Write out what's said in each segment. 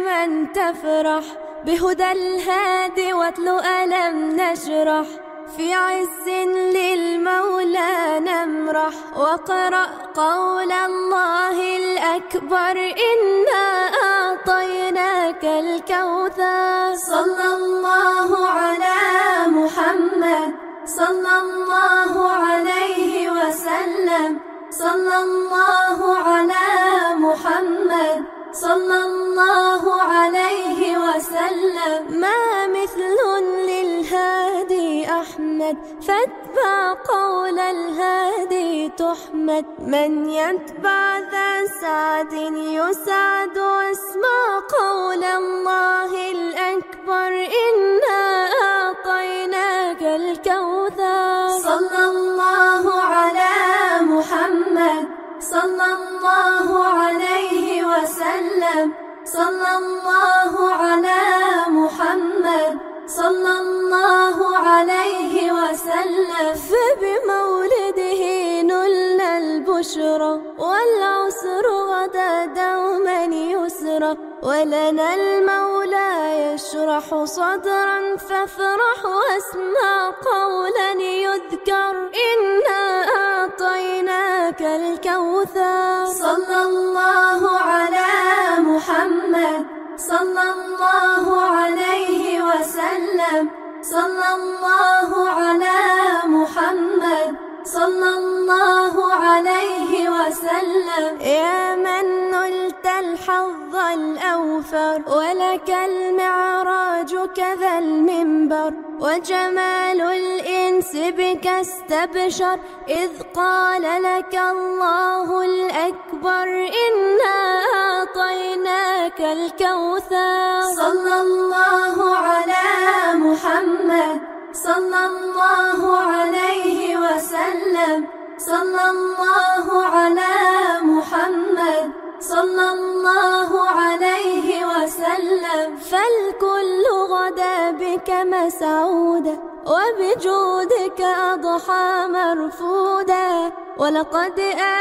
من تفرح بهدى الهادي واتلو ألم نشرح في عز للمولى نمرح واقرأ قول الله الأكبر إنا أعطيناك الكوثر صلى الله على محمد صلى الله عليه وسلم صلى الله على محمد صلى الله عليه وسلم ما مثل للهادي أحمد فاتبع قول الهادي تحمد من يتبع ذا سعد يسعد واسمع قول الله الأكبر إنا أعطيناك الكوثر صلى الله على محمد صلى الله عليه وسلم صلى الله على محمد صلى الله عليه وسلم فبمولده نلنا البشرى والعسر غدا دوما يسرى ولنا المولى يشرح صدرا فافرح واسمع قولا يذكر إنا أعطيناك الكوثر صلى الله على محمد صلى الله عليه وسلم صلى الله على محمد صلى الله عليه وسلم يا من نلت الحظ الأوفر ولك المعراج كذا المنبر وجمال الإنس بك استبشر إذ قال لك الله الأكبر إنا أعطيناك الكوثر صلى الله على محمد صلى الله عليه وسلم صلى الله على محمد صلى الله عليه وسلم فالكل غدا بك مسعودا وبجودك أضحى مرفودا ولقد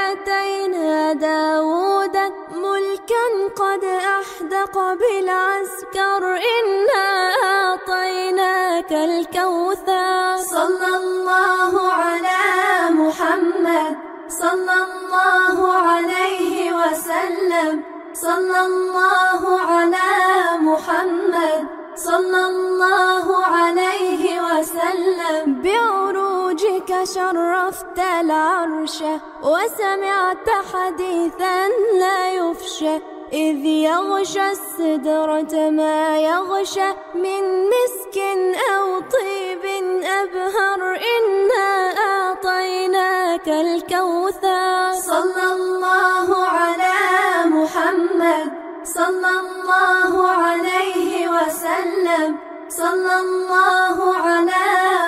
آتينا داود ملكا قد أحدق بالعسكر إنا أعطيناك الكوثر صلى الله على محمد صلى الله عليه وسلم صلى الله على محمد صلى الله عليه وسلم بعروجك شرفت العرش وسمعت حديثا لا يفشى إذ يغشى السدرة ما يغشى من مسك أو طيب أبهر إنا أعطيناك الكوثر صلى الله على محمد صلى الله عليه وسلم صلى الله على